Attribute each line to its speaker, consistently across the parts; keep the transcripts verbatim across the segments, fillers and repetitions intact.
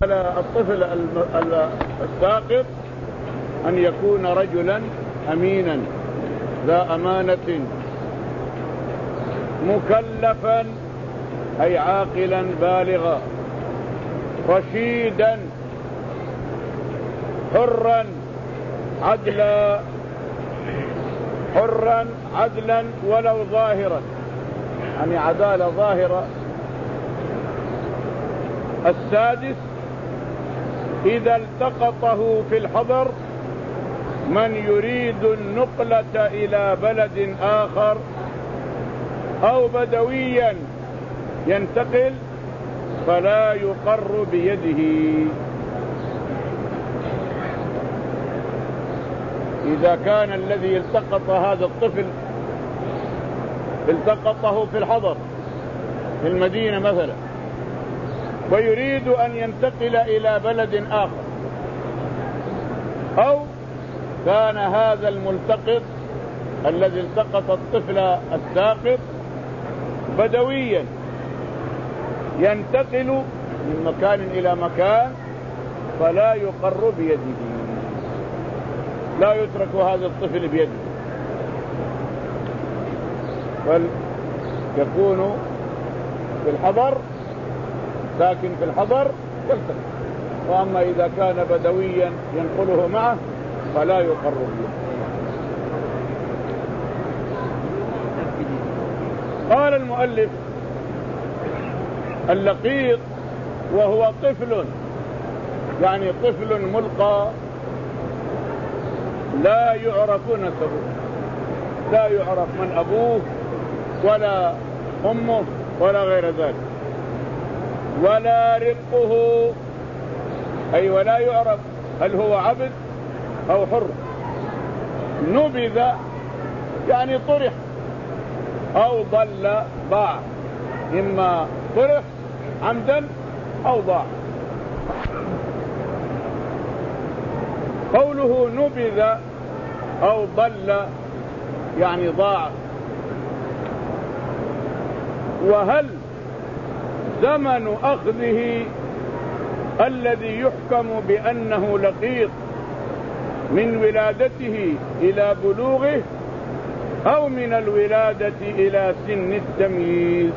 Speaker 1: الطفل الساقط أن يكون رجلا أمينا ذا أمانة مكلفا أي عاقلا بالغا رشيدا حرا عدلا حرا عدلا ولو ظاهرا، يعني عدالة ظاهرة. السادس إذا التقطه في الحضر من يريد النقلة إلى بلد آخر أو بدويا ينتقل فلا يقر بيده. إذا كان الذي التقط هذا الطفل التقطه في الحضر في المدينة مثلا ويريد أن ينتقل إلى بلد آخر، أو كان هذا الملتقط الذي التقط الطفل الساقط بدويا ينتقل من مكان إلى مكان فلا يقر بيده، لا يترك هذا الطفل بيده، بل يكون في الحضر ساكن في الحضر يلتقط. وأما إذا كان بدويا ينقله معه فلا يقر به. قال المؤلف اللقيط وهو طفل، يعني طفل ملقى لا يعرف نسبه، لا يعرف من أبوه ولا أمه ولا غير ذلك، ولا رقه أي ولا يعرف هل هو عبد أو حر. نبذ يعني طرح أو ضل ضاع، إما طرح عمدا أو ضاع. قوله نبذ أو ضل يعني ضاع. وهل زمن أخذه الذي يحكم بأنه لقيط من ولادته إلى بلوغه أو من الولادة إلى سن التمييز؟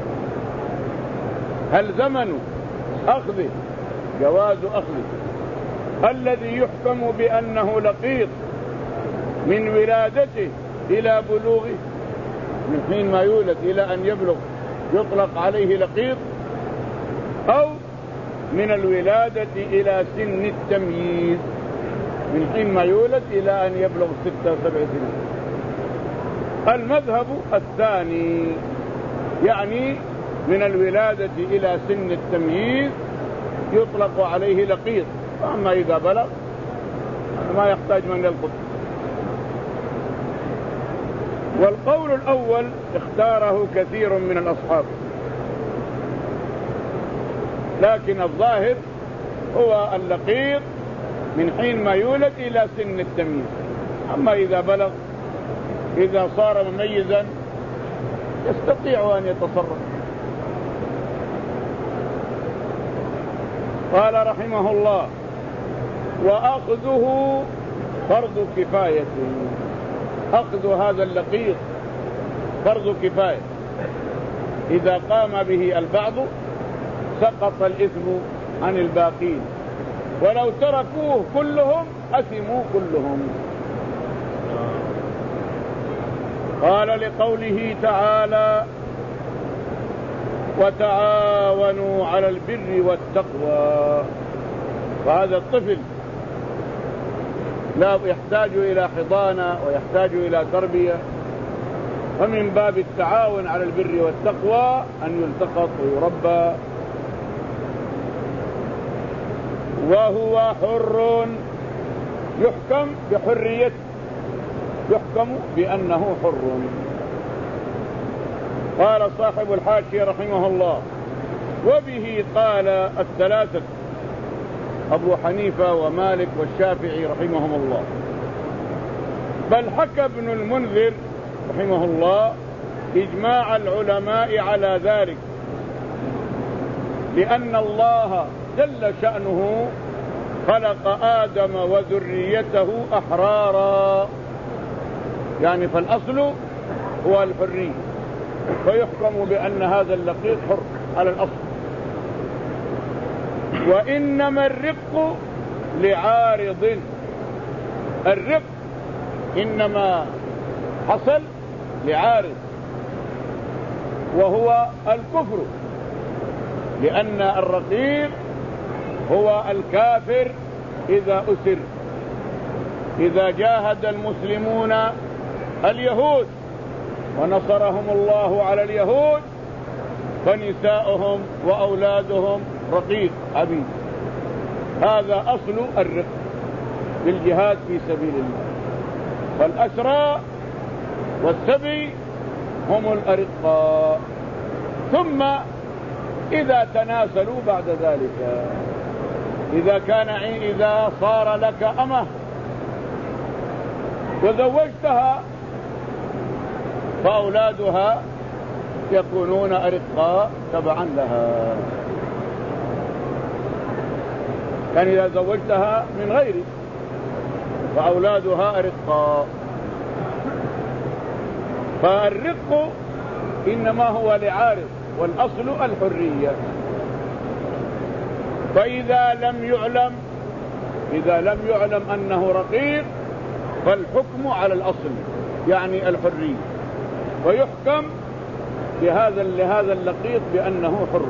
Speaker 1: هل زمن أخذه جواز أخذه الذي يحكم بأنه لقيط من ولادته إلى بلوغه، من حين ما يولد إلى أن يبلغ يطلق عليه لقيط، أو من الولادة إلى سن التمييز من حين ما يولد إلى أن يبلغ ستة سبع سنين؟ المذهب الثاني، يعني من الولادة إلى سن التمييز يطلق عليه لقيط، أما إذا بلغ ما يحتاج من يلقط. والقول الأول اختاره كثير من الأصحاب، لكن الظاهر هو اللقيط من حين ما يولد إلى سن التمييز. أما إذا بلغ إذا صار مميزا يستطيع أن يتصرف. قال رحمه الله وأخذه فرض كفاية. أخذ هذا اللقيط فرض كفاية، إذا قام به البعض سقط الإثم عن الباقين، ولو تركوه كلهم أثموا كلهم. قال لقوله تعالى وتعاونوا على البر والتقوى. فهذا الطفل لا يحتاج إلى حضانة ويحتاج إلى تربية، فمن باب التعاون على البر والتقوى أن يلتقط ويربى. وهو حر يحكم بحريته، يحكم بأنه حر. قال صاحب الحاشية رحمه الله وبه قال الثلاثة أبو حنيفة ومالك والشافعي رحمهم الله، بل حكى ابن المنذر رحمه الله إجماع العلماء على ذلك، لأن الله جل شأنه خلق آدم وذريته أحرارا، يعني فالأصل هو الحرية، فيحكم بأن هذا اللقيط حر على الأصل. وإنما الرق لعارض، الرق إنما حصل لعارض وهو الكفر، لأن الرقيق هو الكافر إذا أسر. إذا جاهد المسلمون اليهود ونصرهم الله على اليهود فنساؤهم وأولادهم رقيق عبيد. هذا أصل الرق بالجهاد في سبيل الله. فالأسرى والسبي هم الأرقاء، ثم إذا تناسلوا بعد ذلك، إذا كان إذا صار لك أمه وزوجتها فأولادها يكونون أرقاء تبعا لها. يعني إذا زوجتها من غيرك فأولادها أرقاء. فالرق إنما هو لعارض، والأصل الحرية. فإذا لم يعلم إذا لم يعلم أنه رقيق فالحكم على الأصل، يعني الحرية، ويحكم لهذا لهذا اللقيط بأنه حر.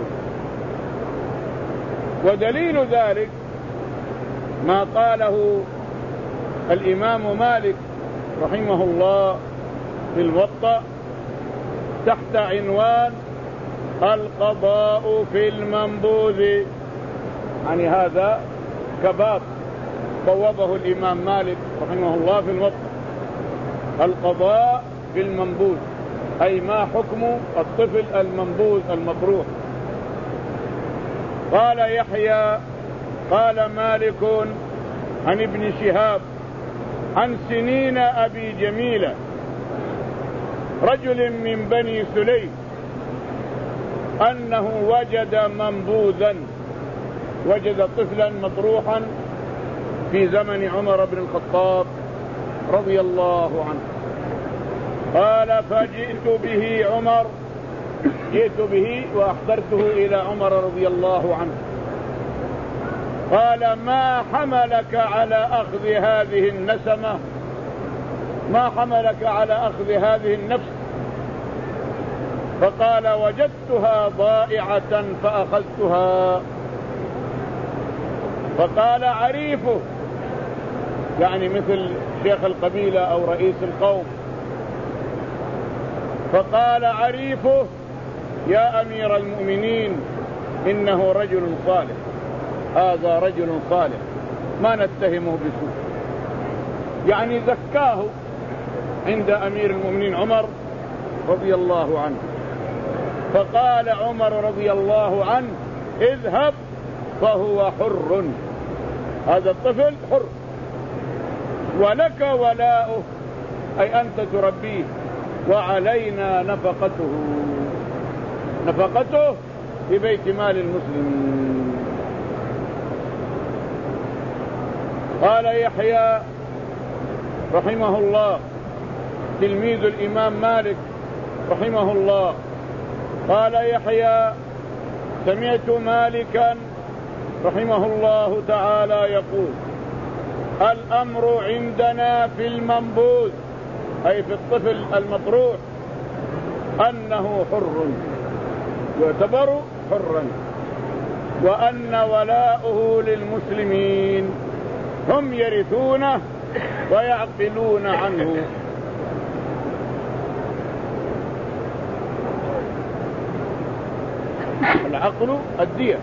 Speaker 1: ودليل ذلك ما قاله الإمام مالك رحمه الله في الموطأ تحت عنوان القضاء في المنبوذ. يعني هذا كباب بوابه الإمام مالك رحمه الله في الموطأ، القضاء في المنبوذ، أي ما حكم الطفل المنبوذ المطروح. قال يحيى قال مالك عن ابن شهاب عن سنين أبي جميلة رجل من بني سليم أنه وجد منبوذا، وجد طفلا مطروحا في زمن عمر بن الخطاب رضي الله عنه. قال فجئت به عمر جئت به وأحضرته إلى عمر رضي الله عنه. قال ما حملك على أخذ هذه النسمة، ما حملك على أخذ هذه النفس؟ فقال وجدتها ضائعة فأخذتها. فقال عريفه، يعني مثل شيخ القبيلة أو رئيس القوم، فقال عريفه يا أمير المؤمنين إنه رجل صالح، هذا رجل صالح ما نتهمه بسوء، يعني زكاه عند أمير المؤمنين عمر رضي الله عنه. فقال عمر رضي الله عنه اذهب فهو حر، هذا الطفل حر، ولك ولاؤه أي أنت تربيه، وعلينا نفقته، نفقته في بيت مال المسلمين. قال يحيى رحمه الله تلميذ الإمام مالك رحمه الله، قال يحيى سمعت مالكا رحمه الله تعالى يقول الأمر عندنا في المنبوذ، أي في الطفل المطروح، أنه حر يعتبر حرا، وأن ولاؤه للمسلمين، هم يرثونه ويعقلون عنه. العقل الدية.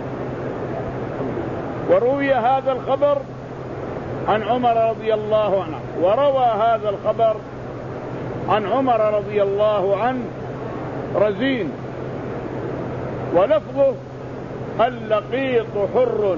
Speaker 1: وروي هذا الخبر عن عمر رضي الله عنه، وروى هذا الخبر عن عمر رضي الله عنه رزين، ولفظه اللقيط حر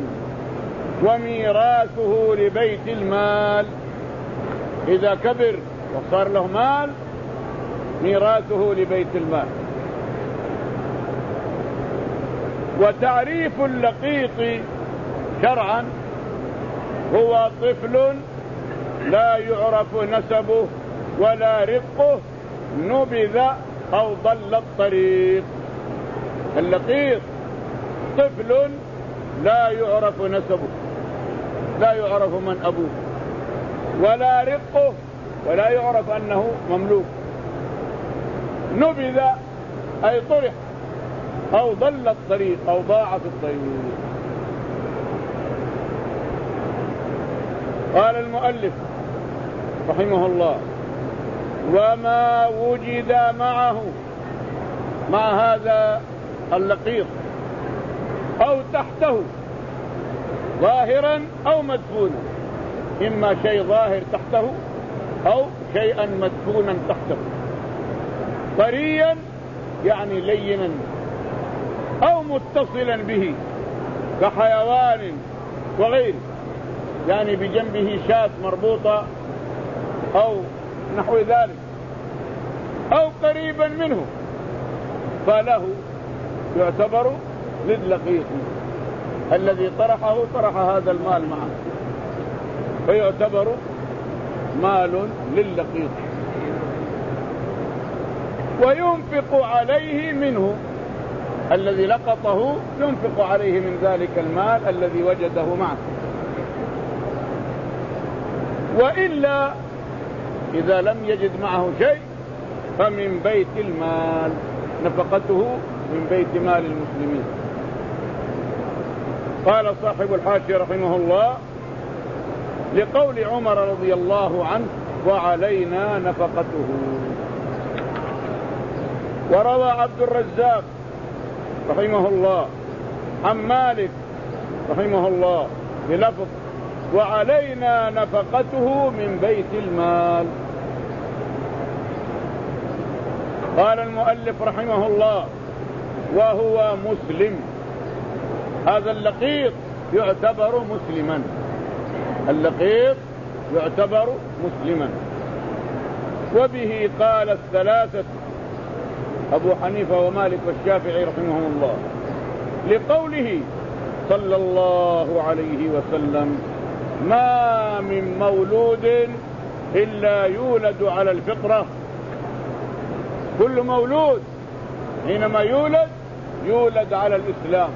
Speaker 1: وميراثه لبيت المال، إذا كبر وصار له مال ميراثه لبيت المال. وتعريف اللقيط شرعا هو طفل لا يعرف نسبه ولا رقه نبذ أو ضل الطريق. اللقيط طفل لا يعرف نسبه، لا يعرف من أبوه ولا رقه ولا يعرف أنه مملوك، نبذ أي طرح أو ضل الطريق أو ضاع في الطريق. قال المؤلف رحمه الله: وما وجد معه، مع هذا اللقيط أو تحته ظاهرا أو مدفونا، إما شيء ظاهر تحته أو شيئا مدفونا تحته، طريا يعني لينا أو متصلا به كحيوان وغيره، يعني بجنبه شاة مربوطة أو نحو ذلك أو قريبا منه، فله يعتبر للقيط الذي طرحه طرح هذا المال معه، فيعتبر مال للقيط، وينفق عليه منه، الذي لقطه ينفق عليه من ذلك المال الذي وجده معه. وإلا إذا لم يجد معه شيء فمن بيت المال، نفقته من بيت مال المسلمين. قال صاحب الحاشية رحمه الله: لقول عمر رضي الله عنه: وعلينا نفقته. وروى عبد الرزاق رحمه الله عن مالك رحمه الله بلفظ: وعلينا نفقته من بيت المال. قال المؤلف رحمه الله: وهو مسلم، هذا اللقيط يعتبر مسلما، اللقيط يعتبر مسلما. وبه قال الثلاثة أبو حنيفة ومالك والشافعي رحمهم الله، لقوله صلى الله عليه وسلم: ما من مولود إلا يولد على الفطرة. كل مولود حينما يولد يولد على الإسلام،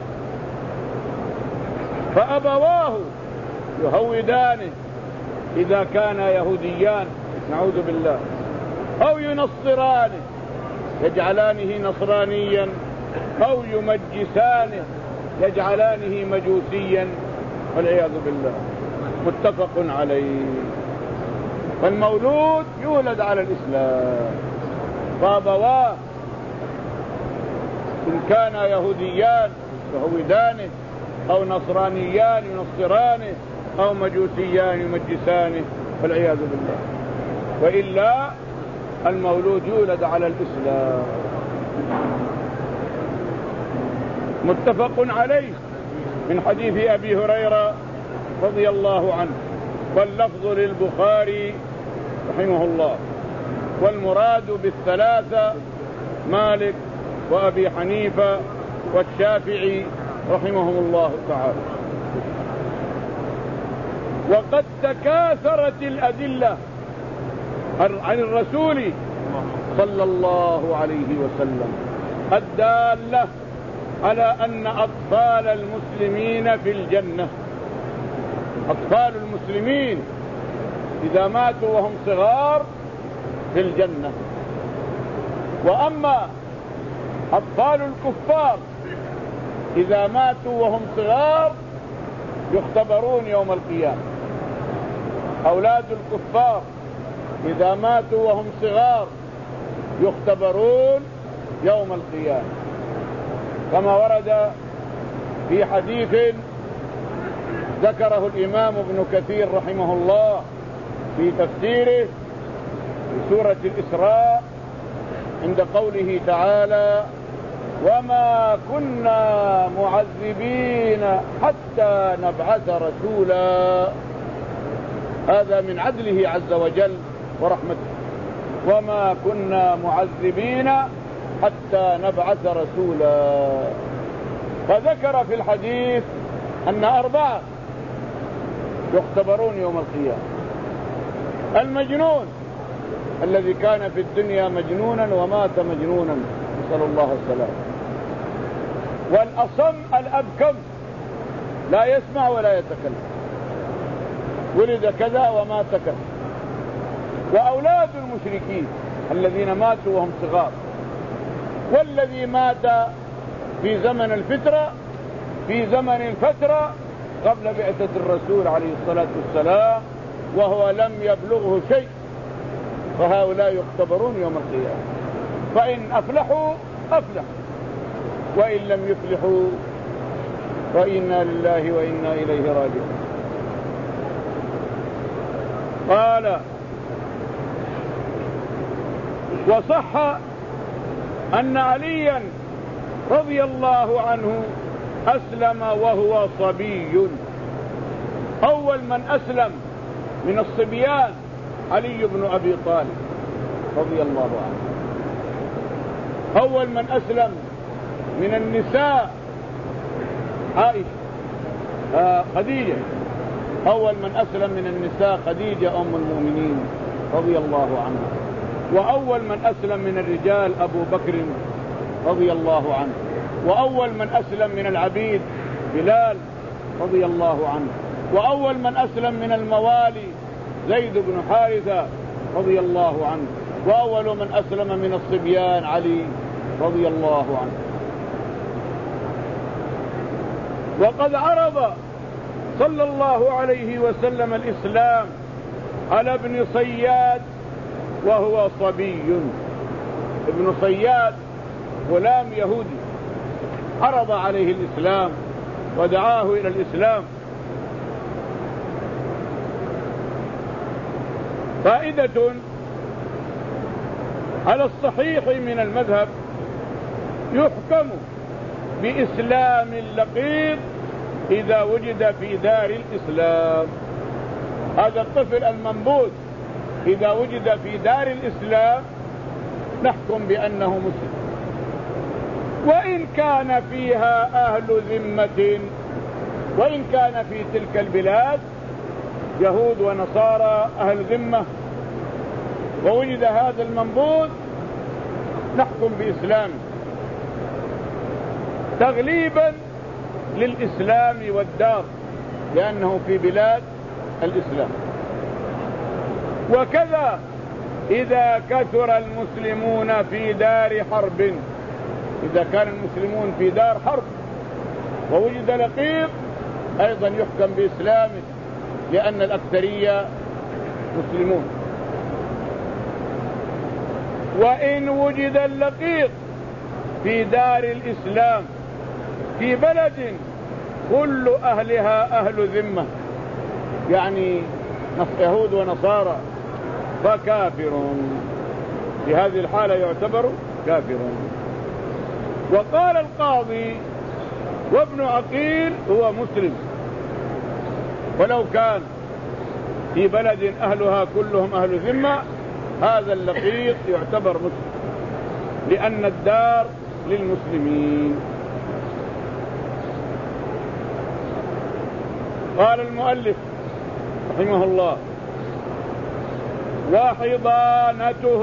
Speaker 1: فأبواه يهودانه إذا كان يهوديان نعوذ بالله، أو ينصرانه يجعلانه نصرانيا، أو يمجسانه يجعلانه مجوسيا والعياذ بالله. متفق عليه. فالمولود يولد على الإسلام، فأبواه إن كان يهوديان يهودانه أو نصرانيان ينصرانه أو مجوسيان يمجسانه والعياذ بالله، وإلا المولود يولد على الإسلام. متفق عليه من حديث أبي هريرة رضي الله عنه، واللفظ للبخاري رحمه الله. والمراد بالثلاثة مالك وأبي حنيفة والشافعي رحمهم الله تعالى. وقد تكاثرت الأدلة عن الرسول صلى الله عليه وسلم الدالة على أن أطفال المسلمين في الجنة. أطفال المسلمين إذا ماتوا وهم صغار في الجنة، وأما أطفال الكفار إذا ماتوا وهم صغار يختبرون يوم القيامة. أولاد الكفار إذا ماتوا وهم صغار يختبرون يوم القيامة، كما ورد في حديث ذكره الإمام ابن كثير رحمه الله في تفسيره في سورة الإسراء عند قوله تعالى: وما كنا معذبين حتى نبعث رسولا. هذا من عدله عز وجل ورحمته. وما كنا معذبين حتى نبعث رسولا. فذكر في الحديث أن أربعة يختبرون يوم القيامة: المجنون الذي كان في الدنيا مجنونا ومات مجنونا، نسأل الله السلامة. والأصم الأبكم لا يسمع ولا يتكلم، ولد كذا ومات كذا. وأولاد المشركين الذين ماتوا وهم صغار، والذي مات في زمن الفترة، في زمن الفترة قبل بعثة الرسول عليه الصلاة والسلام وهو لم يبلغه شيء، فهؤلاء يختبرون يوم القيامة. فإن أفلحوا أفلحوا، وإن لم يفلحوا فإنا لله وإنا إليه راجعون. قال: وصح أن عليا رضي الله عنه أسلم وهو صبي. أول من أسلم من الصبيان علي بن أبي طالب رضي الله عنه. أول من أسلم من النساء عائشة آه خديجة. أول من أسلم من النساء خديجة أم المؤمنين رضي الله عنها. وأول من أسلم من الرجال أبو بكر رضي الله عنه. وأول من أسلم من العبيد بلال رضي الله عنه. وأول من أسلم من الموالي زيد بن حارثة رضي الله عنه. وأول من أسلم من الصبيان علي رضي الله عنه. وقد عرض صلى الله عليه وسلم الإسلام على ابن صياد وهو صبي. ابن صياد غلام يهودي عرض عليه الإسلام ودعاه إلى الإسلام. فائدة: على الصحيح من المذهب يحكم بإسلام اللقيط إذا وجد في دار الإسلام. هذا الطفل المنبوذ إذا وجد في دار الإسلام نحكم بأنه مسلم، وإن كان فيها أهل ذمة، وإن كان في تلك البلاد يهود ونصارى أهل ذمة ووجد هذا المنبوذ نحكم بإسلامه تغليبا للإسلام والدار، لأنه في بلاد الإسلام. وكذا إذا كثر المسلمون في دار حرب، إذا كان المسلمون في دار حرب ووجد لقيط أيضا يحكم بإسلامه، لأن الأكثرية مسلمون. وإن وجد اللقيط في دار الإسلام في بلد كل أهلها أهل ذمة، يعني يهود ونصارى، فكافر. في هذه الحالة يعتبر كافر. وقال القاضي: وابن عقيل هو مسلم، ولو كان في بلد أهلها كلهم أهل ذمة هذا اللقيط يعتبر مسلم، لأن الدار للمسلمين. قال المؤلف رحمه الله: وحضانته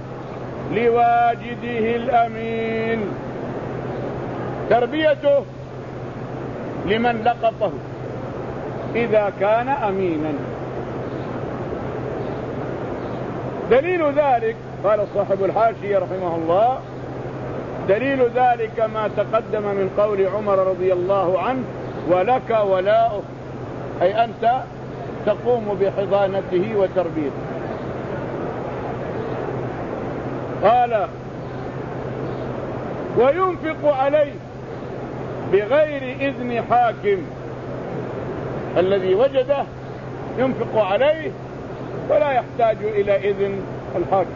Speaker 1: لواجده الأمين، تربيته لمن لقطه إذا كان أمينا. دليل ذلك، قال صاحب الحاشية رحمه الله: دليل ذلك ما تقدم من قول عمر رضي الله عنه: ولك ولاؤه، أي أنت تقوم بحضانته وتربيته. قال: وينفق عليه بغير إذن حاكم، الذي وجده ينفق عليه ولا يحتاج إلى إذن الحاكم.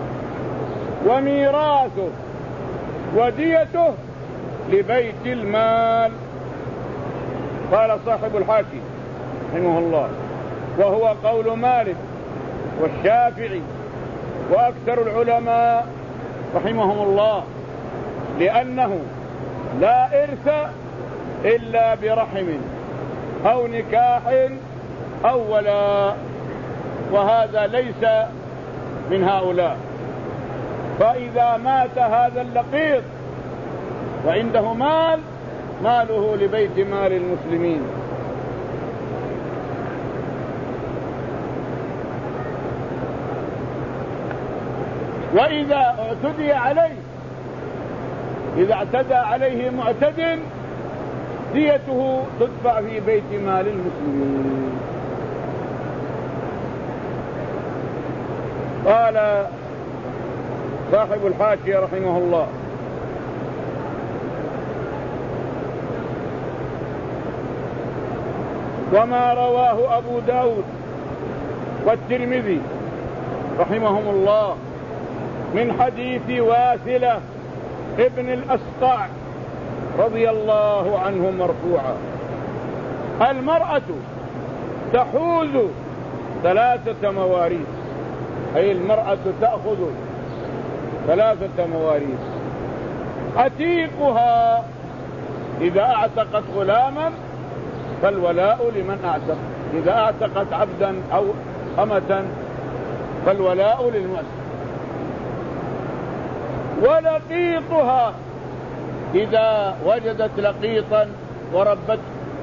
Speaker 1: وميراثه وديته لبيت المال. قال صاحب الحاشية رحمه الله: وهو قول مالك والشافعي وأكثر العلماء رحمهم الله، لأنه لا إرث إلا برحم أو نكاح أو ولاء، وهذا ليس من هؤلاء. فإذا مات هذا اللقيط وعنده مال، ماله لبيت مال المسلمين. وإذا اعتدي عليه، إذا اعتدى عليه معتد، ديته تدفع في بيت مال المسلمين. قال صاحب الحاشية رحمه الله: وما رواه أبو داود والترمذي رحمهم الله من حديث واثلة ابن الأسقع رضي الله عنه مرفوعا: المرأة تحوز ثلاثة مواريث، أي المرأة تأخذ ثلاثة مواريث: عتيقها إذا أعتقت غلاما فالولاء لمن أعتق، إذا أعتقت عبدا أو أمة فالولاء للمؤسس. ولقيطها إذا وجدت لقيطا وربته.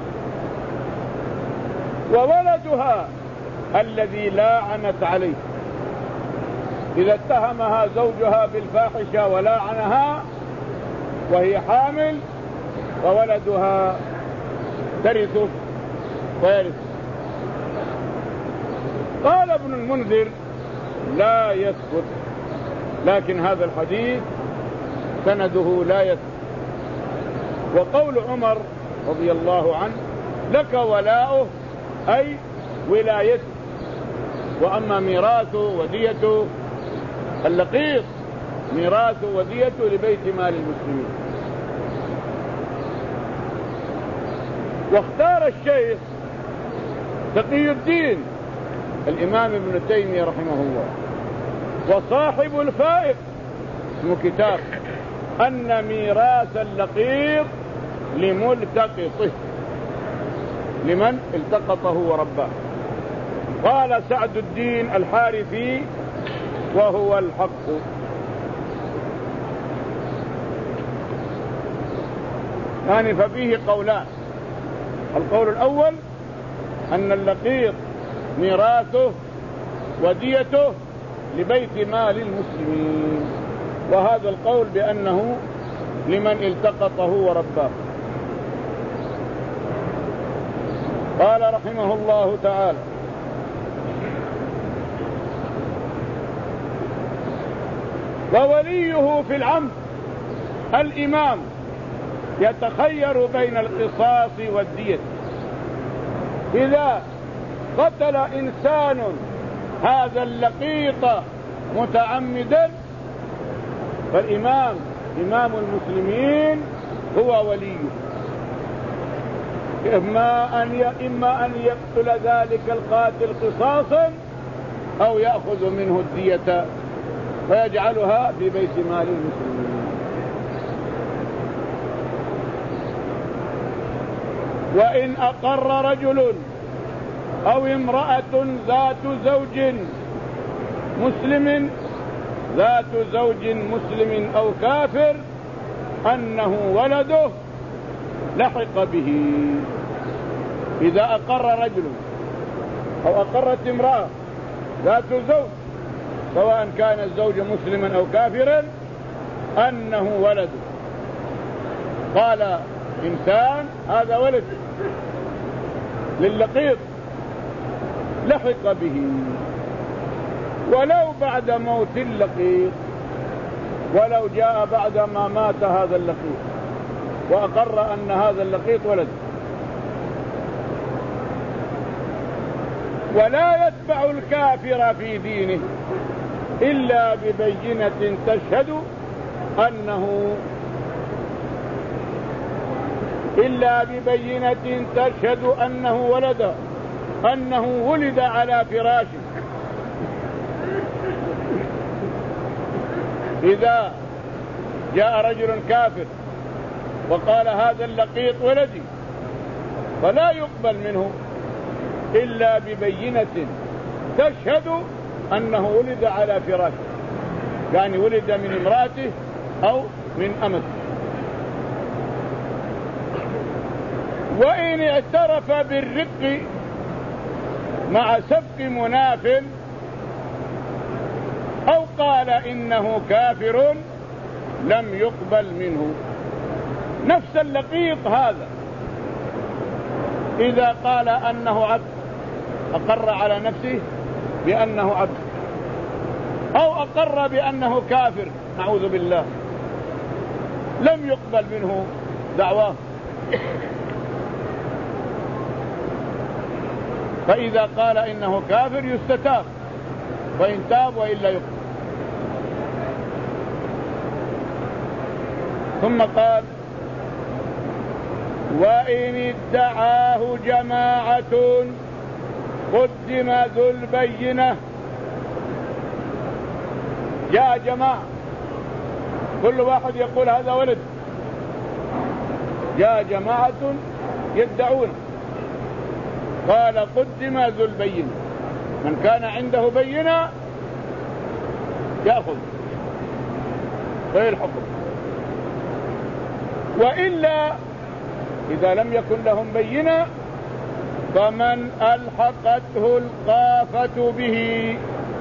Speaker 1: وولدها الذي لاعنت عليه، إذا اتهمها زوجها بالفاحشة ولاعنها وهي حامل، وولدها ترثه ويرث. قال ابن المنذر: لا يثبت، لكن هذا الحديث سنده لا يثبت. وقول عمر رضي الله عنه: لك ولاؤه، أي ولايته، وأما ميراثه وديته اللقيط ميراثه وديته لبيت مال المسلمين. واختار الشيخ تقي الدين الإمام ابن تيمية رحمه الله وصاحب الفائق اسمه كتاب أن ميراث اللقيط لملتقطه، لمن التقطه ورباه. قال سعد الدين الحارثي: وهو الحق. يعني ففيه قولان: القول الأول أن اللقيط ميراثه وديته لبيت مال المسلمين، وهذا القول بأنه لمن التقطه ورباه. قال رحمه الله تعالى: ووليه في العمد الإمام يتخير بين القصاص والدية. إذا قتل إنسان هذا اللقيط متعمدا فالإمام إمام المسلمين هو وليه، إما أن إما أن يقتل ذلك القاتل قصاصا أو يأخذ منه الدية فيجعلها في بيت مال المسلمين. وإن أقر رجل أو امرأة ذات زوج مسلم ذات زوج مسلم أو كافر أنه ولده لحق به. إذا أقر رجل أو أقرت امرأة ذات زوج سواء كان الزوج مسلما أو كافرا أنه ولده، قال إنسان هذا ولد للقيط لحق به، ولو بعد موت اللقيط، ولو جاء بعد ما مات هذا اللقيط وأقر أن هذا اللقيط ولد. ولا يتبع الكافر في دينه إلا ببينة تشهد أنه إلا ببينة تشهد أنه ولد أنه ولد على فراشه. إذا جاء رجل كافر وقال هذا اللقيط ولدي، فلا يقبل منه إلا ببينة تشهد أنه ولد على فراشه، يعني ولد من امرأته أو من أمته. وإن اعترف بالرق مع سبق مناف أو قال إنه كافر لم يقبل منه. نفس اللقيط هذا إذا قال أنه عبد، أقر على نفسه بأنه عبد، أو أقر بأنه كافر نعوذ بالله، لم يقبل منه دعواه. فإذا قال إنه كافر يستتاب، وإن تاب وإلا يقبل. ثم قال وإن ادعاه جماعة قدم ذو البينة. جاء جماعة كل واحد يقول هذا ولد، جاء جماعة يدعون، قال قدم ذو البينة، من كان عنده بينة يأخذ غير الحكم، وإلا إذا لم يكن لهم بينة فمن ألحقته القافة به.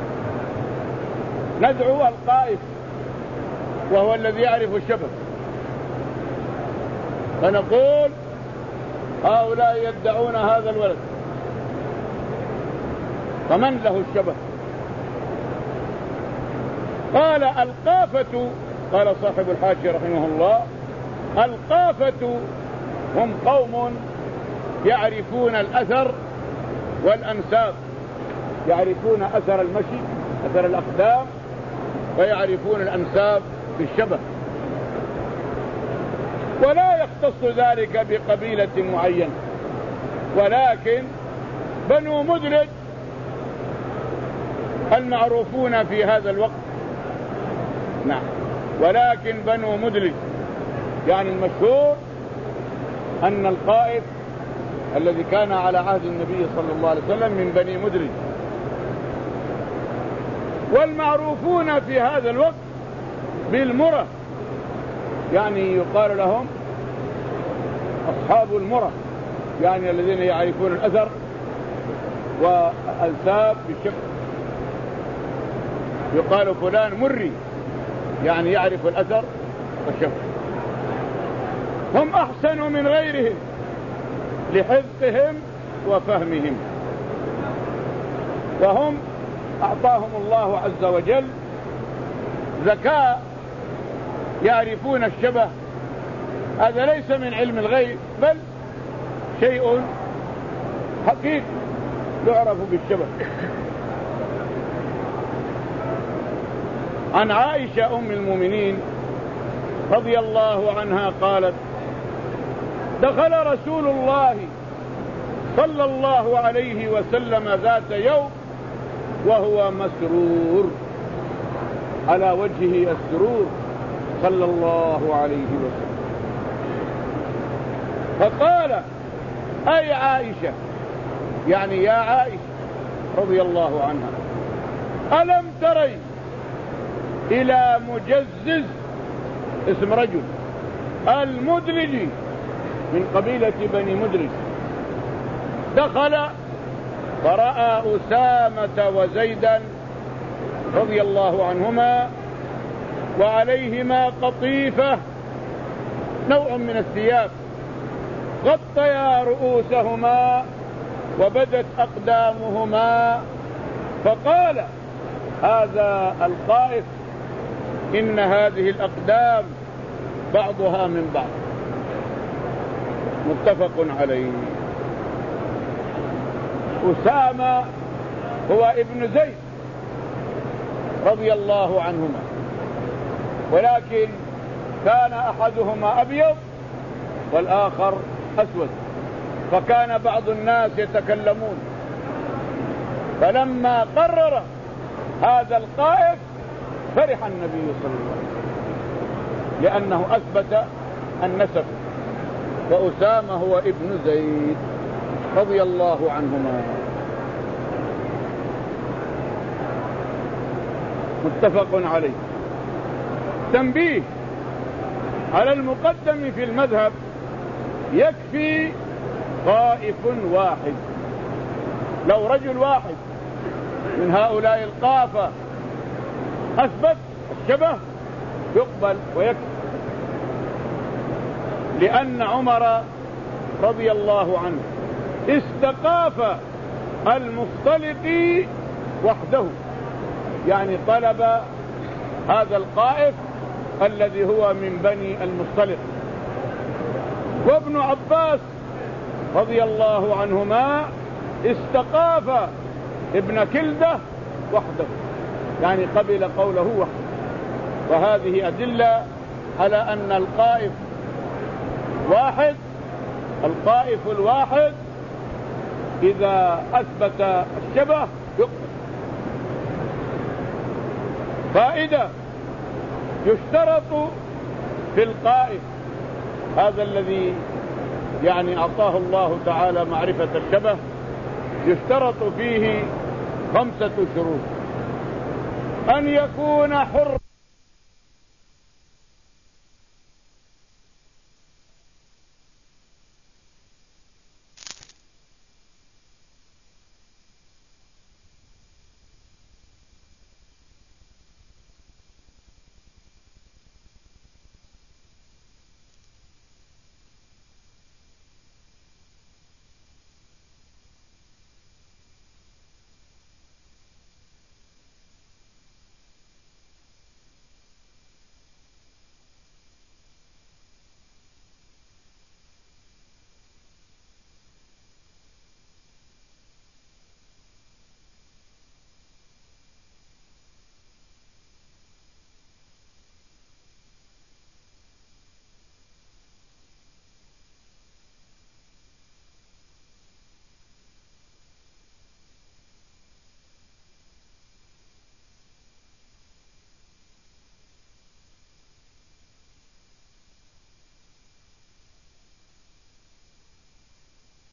Speaker 1: ندعو القائف وهو الذي يعرف الشبه، فنقول هؤلاء يدعون هذا الولد، فمن له الشبه؟ قال القافة، قال صاحب الحاشية رحمه الله القافة هم قوم يعرفون الأثر والأنساب، يعرفون أثر المشي أثر الأقدام، ويعرفون الأنساب بالشبه، ولا يختص ذلك بقبيلة معينة، ولكن بنو مدلج المعروفون في هذا الوقت. نعم، ولكن بنو مدلج يعني المشهور أن القائد الذي كان على عهد النبي صلى الله عليه وسلم من بني مدلج، والمعروفون في هذا الوقت بالمرة، يعني يقال لهم أصحاب المرة، يعني الذين يعرفون الأثر والأنساب بالشكل. يقال فلان مري، يعني يعرف الأثر والشكل. هم أحسن من غيرهم لحفظهم وفهمهم، وهم أعطاهم الله عز وجل ذكاء يعرفون الشبه. هذا ليس من علم الغيب، بل شيء حقيقي يعرف بالشبه. عن عائشة أم المؤمنين رضي الله عنها قالت دخل رسول الله صلى الله عليه وسلم ذات يوم وهو مسرور، على وجهه السرور صلى الله عليه وسلم، فقال أي عائشة، يعني يا عائشة رضي الله عنها، ألم تري إلى مجزز اسم رجل المدلجي من قبيلة بني مدلج، دخل فرأى أسامة وزيدا رضي الله عنهما وعليهما قطيفة نوع من الثياب، غطيا رؤوسهما وبدت أقدامهما، فقال هذا القائف إن هذه الأقدام بعضها من بعض. متفق عليه. أسامة هو ابن زيد رضي الله عنهما، ولكن كان أحدهما أبيض والآخر أسود، فكان بعض الناس يتكلمون، فلما قرر هذا القائف فرح النبي صلى الله عليه وسلم لأنه أثبت النسب، وأسامة هو ابن زيد رضي الله عنهما. متفق عليه. تنبيه على المقدم في المذهب: يكفي طائف واحد. لو رجل واحد من هؤلاء القافة أثبت الشبه يقبل ويكفي، لأن عمر رضي الله عنه استقاف المصطلق وحده، يعني طلب هذا القائف الذي هو من بني المصطلق. وابن عباس رضي الله عنهما استقاف ابن كلدة وحده، يعني قبل قوله وحده. وهذه أدلة على أن القائف واحد، القائف الواحد إذا أثبت الشبه يقبل. فائدة: يشترط في القائف هذا الذي يعني أعطاه الله تعالى معرفة الشبه، يشترط فيه خمسة شروط: أن يكون حر